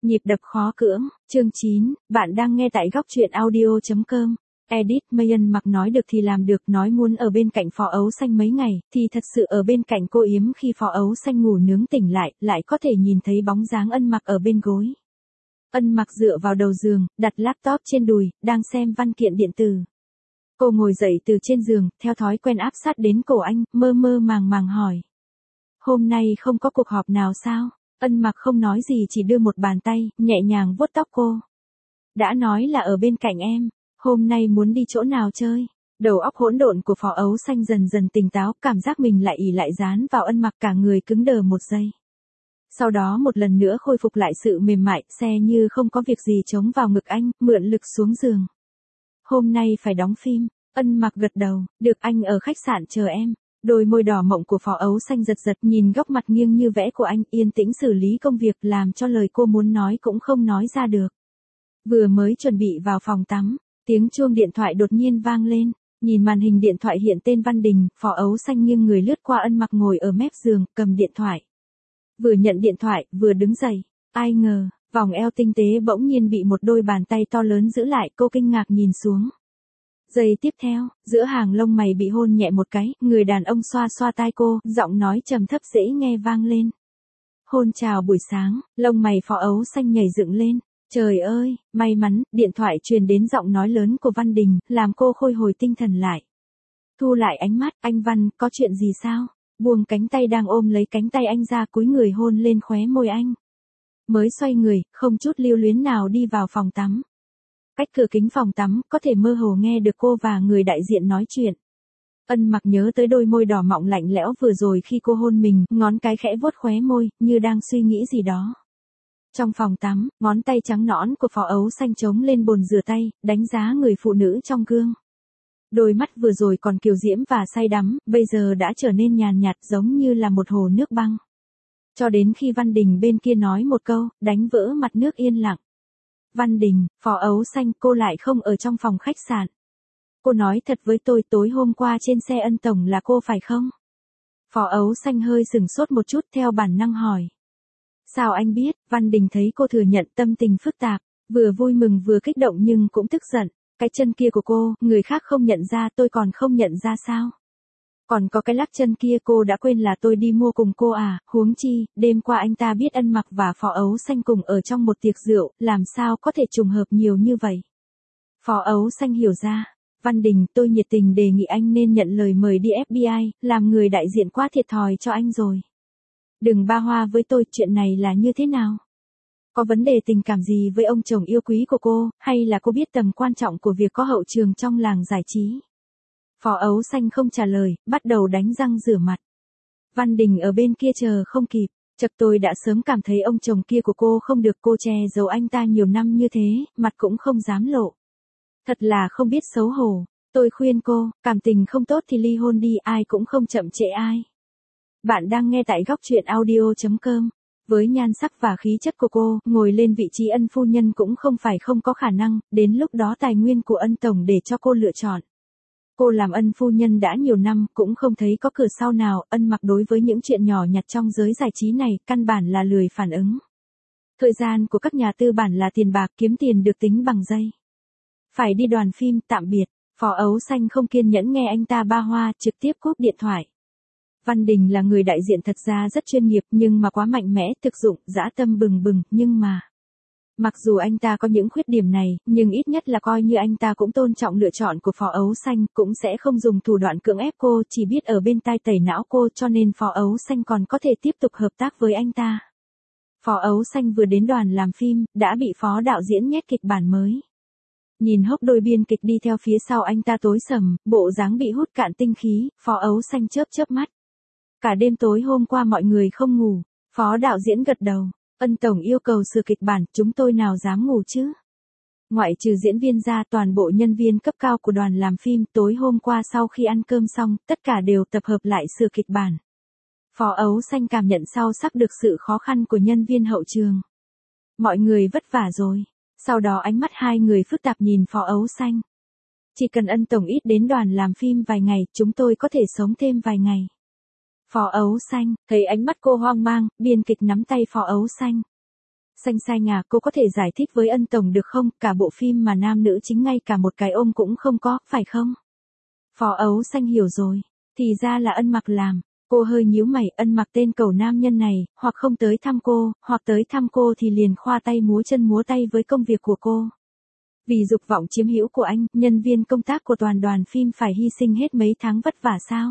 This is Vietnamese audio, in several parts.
Nhịp đập khó cưỡng, chương 9, bạn đang nghe tại góc truyện audio.com. Edit Mayan mặc nói được thì làm được, nói muốn ở bên cạnh Phó Ấu Xanh mấy ngày, thì thật sự ở bên cạnh cô Yếm khi Phó Ấu Xanh ngủ nướng tỉnh lại có thể nhìn thấy bóng dáng Ân Mặc ở bên gối. Ân Mặc dựa vào đầu giường, đặt laptop trên đùi, đang xem văn kiện điện tử. Cô ngồi dậy từ trên giường, theo thói quen áp sát đến cổ anh, mơ mơ màng màng hỏi. Hôm nay không có cuộc họp nào sao? Ân Mặc không nói gì, chỉ đưa một bàn tay, nhẹ nhàng vuốt tóc cô. Đã nói là ở bên cạnh em, hôm nay muốn đi chỗ nào chơi? Đầu óc hỗn độn của Phó Ấu Xanh dần dần tỉnh táo, cảm giác mình lại ỉ lại dán vào Ân Mặc, cả người cứng đờ một giây. Sau đó một lần nữa khôi phục lại sự mềm mại, xe như không có việc gì chống vào ngực anh, mượn lực xuống giường. Hôm nay phải đóng phim, Ân Mặc gật đầu, được, anh ở khách sạn chờ em. Đôi môi đỏ mọng của Phó Ấu Xanh giật giật, nhìn góc mặt nghiêng như vẽ của anh, yên tĩnh xử lý công việc, làm cho lời cô muốn nói cũng không nói ra được. Vừa mới chuẩn bị vào phòng tắm, tiếng chuông điện thoại đột nhiên vang lên. Nhìn màn hình điện thoại hiện tên Văn Đình, Phó Ấu Xanh nghiêng người lướt qua Ân Mặc ngồi ở mép giường, cầm điện thoại. Vừa nhận điện thoại, vừa đứng dậy. Ai ngờ, vòng eo tinh tế bỗng nhiên bị một đôi bàn tay to lớn giữ lại, cô kinh ngạc nhìn xuống. Giây tiếp theo, giữa hàng lông mày bị hôn nhẹ một cái, người đàn ông xoa xoa tai cô, giọng nói trầm thấp dễ nghe vang lên. Hôn chào buổi sáng, lông mày Phó Ấu Xanh nhảy dựng lên. Trời ơi, may mắn, điện thoại truyền đến giọng nói lớn của Văn Đình, làm cô khôi hồi tinh thần lại. Thu lại ánh mắt, anh Văn, có chuyện gì sao? Buông cánh tay đang ôm lấy cánh tay anh ra, cúi người hôn lên khóe môi anh. Mới xoay người, không chút lưu luyến nào đi vào phòng tắm. Cách cửa kính phòng tắm, có thể mơ hồ nghe được cô và người đại diện nói chuyện. Ân Mặc nhớ tới đôi môi đỏ mọng lạnh lẽo vừa rồi khi cô hôn mình, ngón cái khẽ vuốt khóe môi, như đang suy nghĩ gì đó. Trong phòng tắm, ngón tay trắng nõn của Phó Ấu Xanh chống lên bồn rửa tay, đánh giá người phụ nữ trong gương. Đôi mắt vừa rồi còn kiều diễm và say đắm, bây giờ đã trở nên nhàn nhạt, giống như là một hồ nước băng. Cho đến khi Văn Đình bên kia nói một câu, đánh vỡ mặt nước yên lặng. Văn Đình, Phó Ấu Xanh, cô lại không ở trong phòng khách sạn. Cô nói thật với tôi, tối hôm qua trên xe Ân Tổng là cô phải không? Phó Ấu Xanh hơi sửng sốt một chút, theo bản năng hỏi. Sao anh biết? Văn Đình thấy cô thừa nhận, tâm tình phức tạp, vừa vui mừng vừa kích động nhưng cũng tức giận. Cái chân kia của cô, người khác không nhận ra, tôi còn không nhận ra sao? Còn có cái lắc chân kia, cô đã quên là tôi đi mua cùng cô à? Huống chi, đêm qua anh ta biết Ân Mặc và Phó Ấu Xanh cùng ở trong một tiệc rượu, làm sao có thể trùng hợp nhiều như vậy? Phó Ấu Xanh hiểu ra. Văn Đình, tôi nhiệt tình đề nghị anh nên nhận lời mời đi FBI, làm người đại diện quá thiệt thòi cho anh rồi. Đừng ba hoa với tôi, chuyện này là như thế nào? Có vấn đề tình cảm gì với ông chồng yêu quý của cô, hay là cô biết tầm quan trọng của việc có hậu trường trong làng giải trí? Phó Ấu Xanh không trả lời, bắt đầu đánh răng rửa mặt. Văn Đình ở bên kia chờ không kịp, chật, tôi đã sớm cảm thấy ông chồng kia của cô không được, cô che giấu anh ta nhiều năm như thế, mặt cũng không dám lộ. Thật là không biết xấu hổ, tôi khuyên cô, cảm tình không tốt thì ly hôn đi, ai cũng không chậm trễ ai. Bạn đang nghe tại góc truyện audio.com. Với nhan sắc và khí chất của cô, ngồi lên vị trí Ân phu nhân cũng không phải không có khả năng, đến lúc đó tài nguyên của Ân Tổng để cho cô lựa chọn. Cô làm Ân phu nhân đã nhiều năm, cũng không thấy có cửa sau nào. Ân Mặc đối với những chuyện nhỏ nhặt trong giới giải trí này, căn bản là lười phản ứng. Thời gian của các nhà tư bản là tiền bạc, kiếm tiền được tính bằng giây. Phải đi đoàn phim, tạm biệt. Phó Ấu Xanh không kiên nhẫn nghe anh ta ba hoa, trực tiếp cúp điện thoại. Văn Đình là người đại diện thật ra rất chuyên nghiệp, nhưng mà quá mạnh mẽ, thực dụng, dã tâm bừng bừng, nhưng mà... Mặc dù anh ta có những khuyết điểm này, nhưng ít nhất là coi như anh ta cũng tôn trọng lựa chọn của Phó Ấu Xanh, cũng sẽ không dùng thủ đoạn cưỡng ép cô, chỉ biết ở bên tai tẩy não cô, cho nên Phó Ấu Xanh còn có thể tiếp tục hợp tác với anh ta. Phó Ấu Xanh vừa đến đoàn làm phim, đã bị phó đạo diễn nhét kịch bản mới. Nhìn hốc đôi biên kịch đi theo phía sau anh ta tối sầm, bộ dáng bị hút cạn tinh khí, Phó Ấu Xanh chớp chớp mắt. Cả đêm tối hôm qua mọi người không ngủ, phó đạo diễn gật đầu. Ân Tổng yêu cầu sửa kịch bản, chúng tôi nào dám ngủ chứ? Ngoại trừ diễn viên ra, toàn bộ nhân viên cấp cao của đoàn làm phim tối hôm qua sau khi ăn cơm xong, tất cả đều tập hợp lại sửa kịch bản. Phó Ấu Xanh cảm nhận sâu sắc được sự khó khăn của nhân viên hậu trường. Mọi người vất vả rồi. Sau đó ánh mắt hai người phức tạp nhìn Phó Ấu Xanh. Chỉ cần Ân Tổng ít đến đoàn làm phim vài ngày, chúng tôi có thể sống thêm vài ngày. Phó Ấu Xanh, thấy ánh mắt cô hoang mang, biên kịch nắm tay Phó Ấu Xanh. Xanh sai ngà, cô có thể giải thích với Ân Tổng được không, cả bộ phim mà nam nữ chính ngay cả một cái ôm cũng không có, phải không? Phó Ấu Xanh hiểu rồi, thì ra là Ân Mặc làm. Cô hơi nhíu mày, Ân Mặc tên cẩu nam nhân này, hoặc không tới thăm cô, hoặc tới thăm cô thì liền khoa tay múa chân múa tay với công việc của cô. Vì dục vọng chiếm hữu của anh, nhân viên công tác của toàn đoàn phim phải hy sinh hết mấy tháng vất vả sao?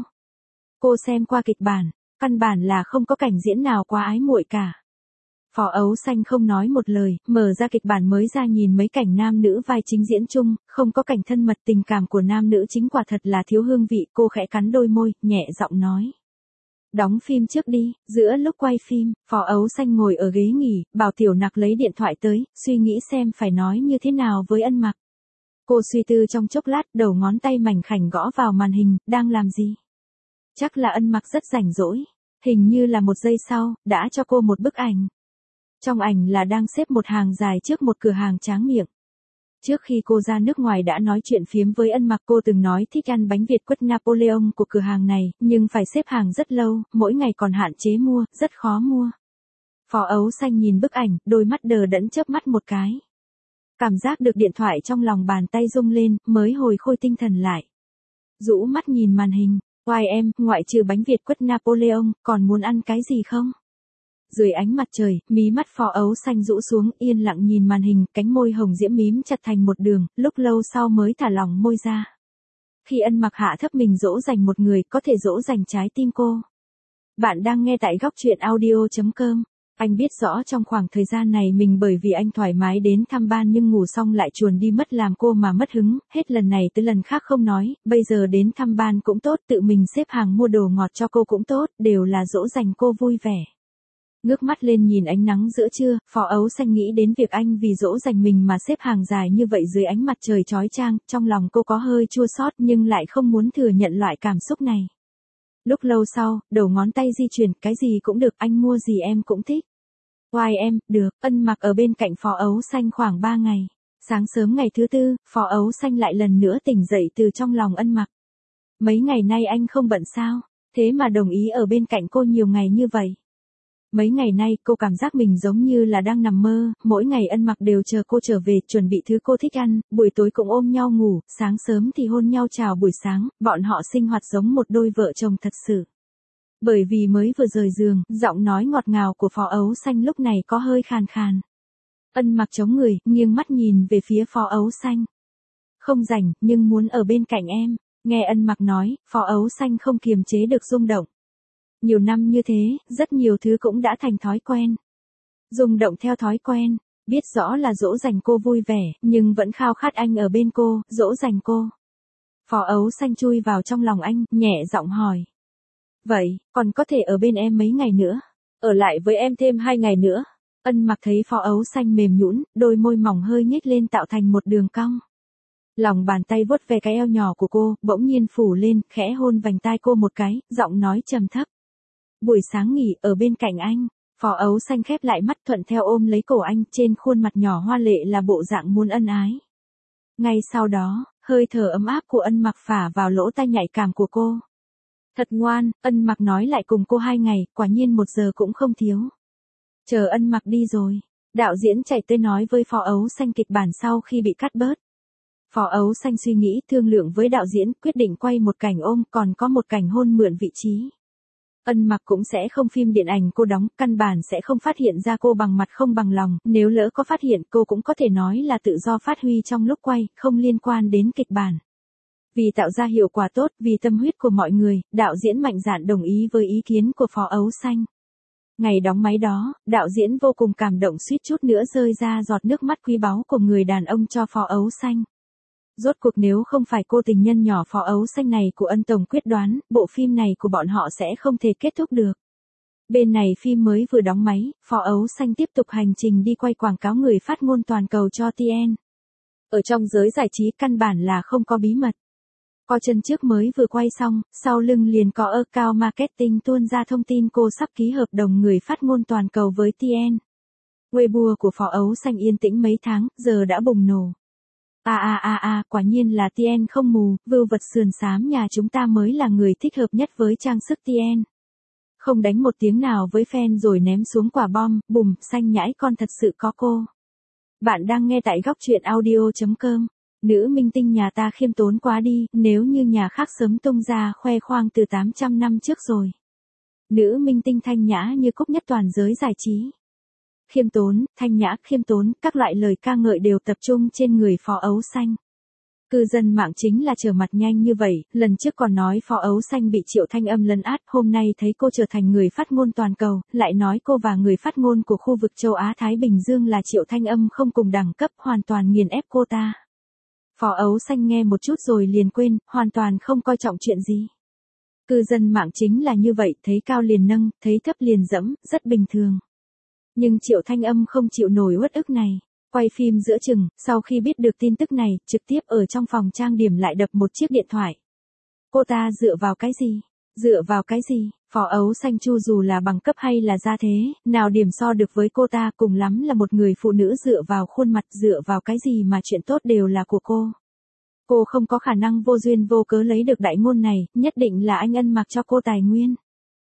Cô xem qua kịch bản, căn bản là không có cảnh diễn nào quá ái muội cả. Phó Ấu Xanh không nói một lời, mở ra kịch bản mới ra nhìn mấy cảnh nam nữ vai chính diễn chung, không có cảnh thân mật, tình cảm của nam nữ chính quả thật là thiếu hương vị. Cô khẽ cắn đôi môi, nhẹ giọng nói. Đóng phim trước đi. Giữa lúc quay phim, Phó Ấu Xanh ngồi ở ghế nghỉ, bảo Tiểu Nặc lấy điện thoại tới, suy nghĩ xem phải nói như thế nào với Ân Mặc. Cô suy tư trong chốc lát, đầu ngón tay mảnh khảnh gõ vào màn hình, đang làm gì? Chắc là Ân Mặc rất rảnh rỗi. Hình như là một giây sau, đã cho cô một bức ảnh. Trong ảnh là đang xếp một hàng dài trước một cửa hàng tráng miệng. Trước khi cô ra nước ngoài đã nói chuyện phiếm với Ân Mặc, cô từng nói thích ăn bánh Việt quất Napoleon của cửa hàng này, nhưng phải xếp hàng rất lâu, mỗi ngày còn hạn chế mua, rất khó mua. Phó Ấu Xanh nhìn bức ảnh, đôi mắt đờ đẫn chớp mắt một cái. Cảm giác được điện thoại trong lòng bàn tay rung lên, mới hồi khôi tinh thần lại. Rũ mắt nhìn màn hình, oai em, ngoại trừ bánh Việt quất Napoleon, còn muốn ăn cái gì không? Dưới ánh mặt trời, mí mắt Phó Ấu Xanh rũ xuống, yên lặng nhìn màn hình, cánh môi hồng diễm mím chặt thành một đường, lúc lâu sau mới thả lỏng môi ra. Khi Ân Mặc hạ thấp mình dỗ dành một người, có thể dỗ dành trái tim cô. Bạn đang nghe tại góc truyện audio.com. Anh biết rõ trong khoảng thời gian này mình bởi vì anh thoải mái đến thăm ban nhưng ngủ xong lại chuồn đi mất làm cô mà mất hứng, hết lần này tới lần khác không nói, bây giờ đến thăm ban cũng tốt, tự mình xếp hàng mua đồ ngọt cho cô cũng tốt, đều là dỗ dành cô vui vẻ. Ngước mắt lên nhìn ánh nắng giữa trưa, Phó Ấu Xanh nghĩ đến việc anh vì dỗ dành mình mà xếp hàng dài như vậy dưới ánh mặt trời chói chang, trong lòng cô có hơi chua xót nhưng lại không muốn thừa nhận loại cảm xúc này. Lúc lâu sau, đầu ngón tay di chuyển, cái gì cũng được, anh mua gì em cũng thích. Oai em, được. Ân Mặc ở bên cạnh Phó Ấu Xanh khoảng 3 ngày. Sáng sớm ngày thứ tư, Phó Ấu Xanh lại lần nữa tỉnh dậy từ trong lòng Ân Mặc. Mấy ngày nay anh không bận sao, thế mà đồng ý ở bên cạnh cô nhiều ngày như vậy. Mấy ngày nay cô cảm giác mình giống như là đang nằm mơ, mỗi ngày Ân Mặc đều chờ cô trở về, chuẩn bị thứ cô thích ăn, buổi tối cũng ôm nhau ngủ, sáng sớm thì hôn nhau chào buổi sáng, bọn họ sinh hoạt giống một đôi vợ chồng thật sự. Bởi vì mới vừa rời giường, giọng nói ngọt ngào của Phó Ấu Xanh lúc này có hơi khàn khàn. Ân Mặc chống người, nghiêng mắt nhìn về phía Phó Ấu Xanh. Không rảnh, nhưng muốn ở bên cạnh em. Nghe Ân Mặc nói, Phó Ấu Xanh không kiềm chế được rung động. Nhiều năm như thế, rất nhiều thứ cũng đã thành thói quen. Rung động theo thói quen, biết rõ là dỗ dành cô vui vẻ, nhưng vẫn khao khát anh ở bên cô, dỗ dành cô. Phó Ấu Xanh chui vào trong lòng anh, nhẹ giọng hỏi. Vậy, còn có thể ở bên em mấy ngày nữa? Ở lại với em thêm 2 ngày nữa. Ân Mặc thấy Phó Ấu Xanh mềm nhũn, đôi môi mỏng hơi nhếch lên tạo thành một đường cong. Lòng bàn tay vuốt về cái eo nhỏ của cô, bỗng nhiên phủ lên, khẽ hôn vành tai cô một cái, giọng nói trầm thấp. Buổi sáng nghỉ ở bên cạnh anh. Phó Ấu Xanh khép lại mắt thuận theo ôm lấy cổ anh, trên khuôn mặt nhỏ hoa lệ là bộ dạng muốn ân ái. Ngay sau đó, hơi thở ấm áp của Ân Mặc phả vào lỗ tai nhạy cảm của cô. Thật ngoan, Ân Mặc nói lại cùng cô 2 ngày, quả nhiên 1 giờ cũng không thiếu. Chờ Ân Mặc đi rồi, đạo diễn chạy tới nói với Phó Ấu Xanh kịch bản sau khi bị cắt bớt. Phó Ấu Xanh suy nghĩ, thương lượng với đạo diễn, quyết định quay một cảnh ôm, còn có một cảnh hôn mượn vị trí. Ân Mặc cũng sẽ không phim điện ảnh cô đóng, căn bản sẽ không phát hiện ra cô bằng mặt không bằng lòng, nếu lỡ có phát hiện cô cũng có thể nói là tự do phát huy trong lúc quay, không liên quan đến kịch bản. Vì tạo ra hiệu quả tốt, vì tâm huyết của mọi người, đạo diễn mạnh dạn đồng ý với ý kiến của Phó Ấu Xanh. Ngày đóng máy đó, đạo diễn vô cùng cảm động suýt chút nữa rơi ra giọt nước mắt quý báu của người đàn ông cho Phó Ấu Xanh. Rốt cuộc nếu không phải cô tình nhân nhỏ Phó Ấu Xanh này của Ân Tổng quyết đoán, bộ phim này của bọn họ sẽ không thể kết thúc được. Bên này phim mới vừa đóng máy, Phó Ấu Xanh tiếp tục hành trình đi quay quảng cáo người phát ngôn toàn cầu cho TN. Ở trong giới giải trí căn bản là không có bí mật. Có chân trước mới vừa quay xong, sau lưng liền có account marketing tuôn ra thông tin cô sắp ký hợp đồng người phát ngôn toàn cầu với TN. Weibo của Phó Ấu Xanh yên tĩnh mấy tháng, giờ đã bùng nổ. Quả nhiên là TN không mù, vưu vật sườn xám nhà chúng ta mới là người thích hợp nhất với trang sức TN. Không đánh một tiếng nào với fan rồi ném xuống quả bom, bùm, xanh nhãi con thật sự có cô. Bạn đang nghe tại góc truyện audio.com. Nữ minh tinh nhà ta khiêm tốn quá đi, nếu như nhà khác sớm tung ra khoe khoang từ 800 năm trước rồi. Nữ minh tinh thanh nhã như cúc nhất toàn giới giải trí. Khiêm tốn, thanh nhã, khiêm tốn, các loại lời ca ngợi đều tập trung trên người Phó Ấu Xanh. Cư dân mạng chính là trở mặt nhanh như vậy, lần trước còn nói Phó Ấu Xanh bị Triệu Thanh Âm lấn át, hôm nay thấy cô trở thành người phát ngôn toàn cầu, lại nói cô và người phát ngôn của khu vực châu Á-Thái Bình Dương là Triệu Thanh Âm không cùng đẳng cấp, hoàn toàn nghiền ép cô ta. Phó Ấu Xanh nghe một chút rồi liền quên, hoàn toàn không coi trọng chuyện gì. Cư dân mạng chính là như vậy, thấy cao liền nâng, thấy thấp liền dẫm, rất bình thường. Nhưng Triệu Thanh Âm không chịu nổi uất ức này. Quay phim giữa chừng, sau khi biết được tin tức này, trực tiếp ở trong phòng trang điểm lại đập một chiếc điện thoại. Cô ta dựa vào cái gì? Dựa vào cái gì? Phó Ấu Xanh Chu dù là bằng cấp hay là gia thế, nào điểm so được với cô ta, cùng lắm là một người phụ nữ dựa vào khuôn mặt, dựa vào cái gì mà chuyện tốt đều là của cô. Cô không có khả năng vô duyên vô cớ lấy được đại ngôn này, nhất định là anh Ân Mặc cho cô tài nguyên.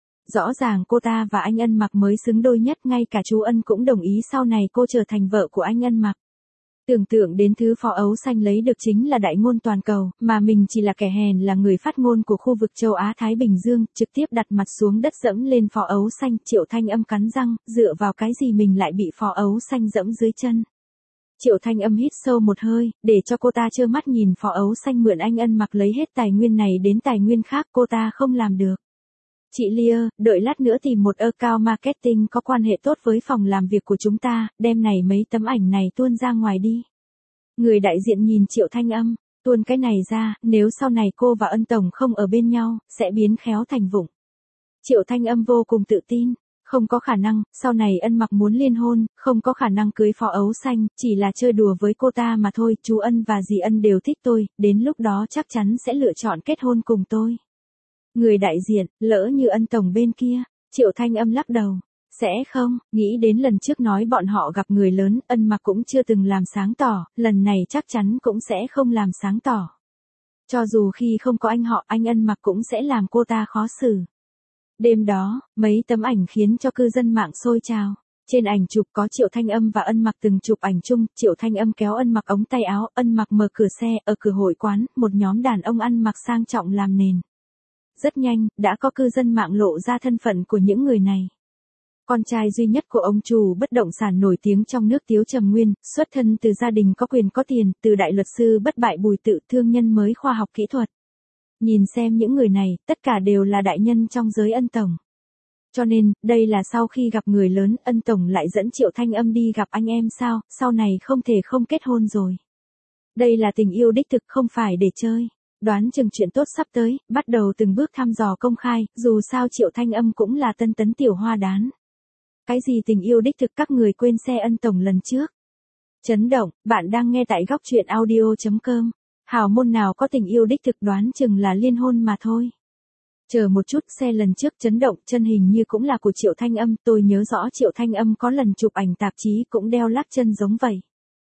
Rõ ràng cô ta và anh Ân Mặc mới xứng đôi nhất, ngay cả chú Ân cũng đồng ý sau này cô trở thành vợ của anh Ân Mặc. Tưởng tượng đến thứ Phó Ấu Xanh lấy được chính là đại ngôn toàn cầu, mà mình chỉ là kẻ hèn là người phát ngôn của khu vực châu Á-Thái Bình Dương, trực tiếp đặt mặt xuống đất dẫm lên Phó Ấu Xanh. Triệu Thanh Âm cắn răng, dựa vào cái gì mình lại bị Phó Ấu Xanh dẫm dưới chân. Triệu Thanh Âm hít sâu một hơi, để cho cô ta trơ mắt nhìn Phó Ấu Xanh mượn anh Ân Mặc lấy hết tài nguyên này đến tài nguyên khác, cô ta không làm được. Chị Lia, đợi lát nữa tìm một account marketing có quan hệ tốt với phòng làm việc của chúng ta, đem này mấy tấm ảnh này tuôn ra ngoài đi. Người đại diện nhìn Triệu Thanh Âm, tuôn cái này ra, nếu sau này cô và Ân Tổng không ở bên nhau, sẽ biến khéo thành vụng. Triệu Thanh Âm vô cùng tự tin, không có khả năng, sau này Ân Mặc muốn liên hôn, không có khả năng cưới Phó Ấu Xanh, chỉ là chơi đùa với cô ta mà thôi, chú Ân và dì Ân đều thích tôi, đến lúc đó chắc chắn sẽ lựa chọn kết hôn cùng tôi. Người đại diện, lỡ như Ân Tổng bên kia, Triệu Thanh Âm lắc đầu. Sẽ không, nghĩ đến lần trước nói bọn họ gặp người lớn, Ân Mặc cũng chưa từng làm sáng tỏ, lần này chắc chắn cũng sẽ không làm sáng tỏ. Cho dù khi không có anh họ, anh Ân Mặc cũng sẽ làm cô ta khó xử. Đêm đó, mấy tấm ảnh khiến cho cư dân mạng xôi trào. Trên ảnh chụp có Triệu Thanh Âm và Ân Mặc từng chụp ảnh chung, Triệu Thanh Âm kéo Ân Mặc ống tay áo, Ân Mặc mở cửa xe, ở cửa hội quán, một nhóm đàn ông ăn mặc sang trọng làm nền. Rất nhanh, đã có cư dân mạng lộ ra thân phận của những người này. Con trai duy nhất của ông chủ bất động sản nổi tiếng trong nước Tiếu Trầm Nguyên, xuất thân từ gia đình có quyền có tiền, từ đại luật sư bất bại Bùi Tự, thương nhân mới khoa học kỹ thuật. Nhìn xem những người này, tất cả đều là đại nhân trong giới Ân Tổng. Cho nên, đây là sau khi gặp người lớn, Ân Tổng lại dẫn Triệu Thanh Âm đi gặp anh em sao, sau này không thể không kết hôn rồi. Đây là tình yêu đích thực, không phải để chơi. Đoán chừng chuyện tốt sắp tới, bắt đầu từng bước thăm dò công khai, dù sao Triệu Thanh Âm cũng là tân tấn tiểu hoa đán. Cái gì tình yêu đích thực, các người quên xe Ân Tổng lần trước. Chấn động, bạn đang nghe tại góc truyện audio.com. Hào môn nào có tình yêu đích thực, đoán chừng là liên hôn mà thôi. Chờ một chút, xe lần trước chấn động, chân hình như cũng là của Triệu Thanh Âm, tôi nhớ rõ Triệu Thanh Âm có lần chụp ảnh tạp chí cũng đeo lắc chân giống vậy.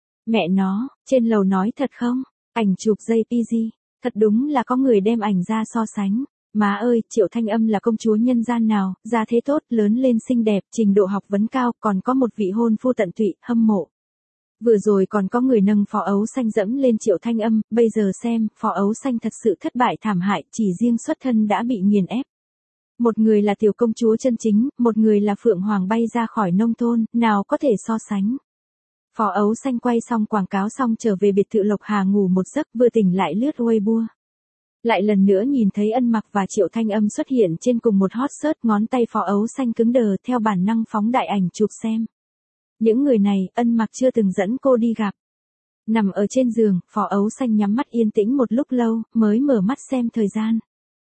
Mẹ nó, trên lầu nói thật không? Ảnh chụp JPG. Thật đúng là có người đem ảnh ra so sánh. Má ơi, Triệu Thanh Âm là công chúa nhân gian nào, gia thế tốt, lớn lên xinh đẹp, trình độ học vấn cao, còn có một vị hôn phu tận tụy, hâm mộ. Vừa rồi còn có người nâng Phó Ấu Xanh dẫm lên Triệu Thanh Âm, bây giờ xem, Phó Ấu Xanh thật sự thất bại thảm hại, chỉ riêng xuất thân đã bị nghiền ép. Một người là tiểu công chúa chân chính, một người là phượng hoàng bay ra khỏi nông thôn, nào có thể so sánh. Phó Ấu Xanh quay xong quảng cáo xong trở về biệt thự Lộc Hà ngủ một giấc, vừa tỉnh lại lướt Weibo. Lại lần nữa nhìn thấy Ân Mặc và Triệu Thanh Âm xuất hiện trên cùng một hot search, ngón tay Phó Ấu Xanh cứng đờ, theo bản năng phóng đại ảnh chụp xem. Những người này, Ân Mặc chưa từng dẫn cô đi gặp. Nằm ở trên giường, Phó Ấu Xanh nhắm mắt yên tĩnh một lúc lâu, mới mở mắt xem thời gian.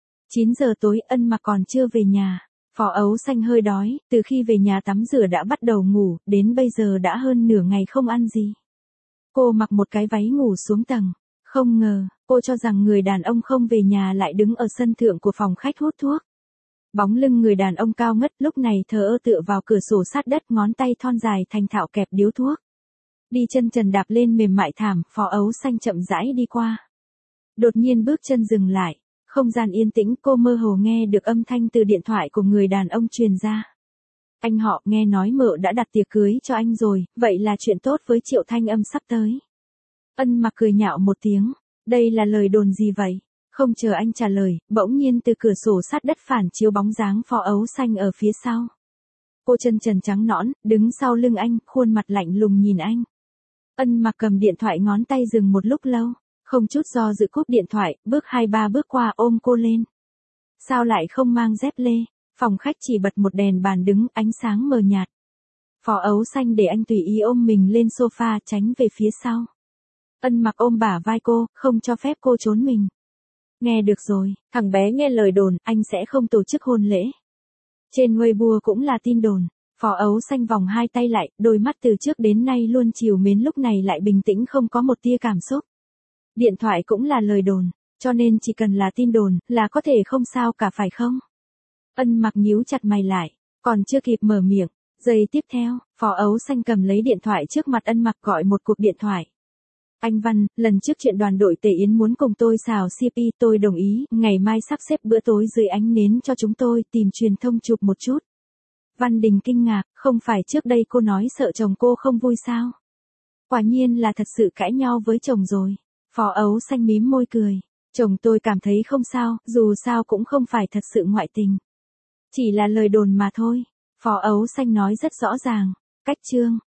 9 giờ tối, Ân Mặc còn chưa về nhà. Phó Ấu Xanh hơi đói, từ khi về nhà tắm rửa đã bắt đầu ngủ, đến bây giờ đã hơn nửa ngày không ăn gì. Cô mặc một cái váy ngủ xuống tầng. Không ngờ, cô cho rằng người đàn ông không về nhà lại đứng ở sân thượng của phòng khách hút thuốc. Bóng lưng người đàn ông cao ngất lúc này thờ ơ tựa vào cửa sổ sát đất, ngón tay thon dài thành thạo kẹp điếu thuốc. Đi chân trần đạp lên mềm mại thảm, Phó Ấu Xanh chậm rãi đi qua. Đột nhiên bước chân dừng lại. Không gian yên tĩnh, cô mơ hồ nghe được âm thanh từ điện thoại của người đàn ông truyền ra. Anh họ, nghe nói mợ đã đặt tiệc cưới cho anh rồi, vậy là chuyện tốt với Triệu Thanh Âm sắp tới. Ân Mặc cười nhạo một tiếng, đây là lời đồn gì vậy? Không chờ anh trả lời, bỗng nhiên từ cửa sổ sát đất phản chiếu bóng dáng Phó Ấu Xanh ở phía sau. Cô chân trần trắng nõn, đứng sau lưng anh, khuôn mặt lạnh lùng nhìn anh. Ân Mặc cầm điện thoại, ngón tay dừng một lúc lâu, không chút do dự cúp điện thoại, bước 2-3 bước qua ôm cô lên. Sao lại không mang dép lê? Phòng khách chỉ bật một đèn bàn đứng, ánh sáng mờ nhạt. Phó Ấu Xanh để anh tùy ý ôm mình lên sofa, tránh về phía sau. Ân Mặc ôm bả vai cô, không cho phép cô trốn mình. Nghe được rồi, thằng bé nghe lời đồn, anh sẽ không tổ chức hôn lễ. Trên Weibo cũng là tin đồn. Phó Ấu Xanh vòng hai tay lại, đôi mắt từ trước đến nay luôn trìu mến lúc này lại bình tĩnh, không có một tia cảm xúc. Điện thoại cũng là lời đồn, cho nên chỉ cần là tin đồn, là có thể không sao cả phải không? Ân Mặc nhíu chặt mày lại, còn chưa kịp mở miệng. Giây tiếp theo, Phó Ấu Xanh cầm lấy điện thoại trước mặt Ân Mặc, gọi một cuộc điện thoại. Anh Văn, lần trước chuyện đoàn đội Tề Yến muốn cùng tôi xào CP, tôi đồng ý, ngày mai sắp xếp bữa tối dưới ánh nến cho chúng tôi, tìm truyền thông chụp một chút. Văn Đình kinh ngạc, không phải trước đây cô nói sợ chồng cô không vui sao? Quả nhiên là thật sự cãi nhau với chồng rồi. Phó Ấu Xanh mím môi cười, chồng tôi cảm thấy không sao, dù sao cũng không phải thật sự ngoại tình. Chỉ là lời đồn mà thôi. Phó Ấu Xanh nói rất rõ ràng. Cách chương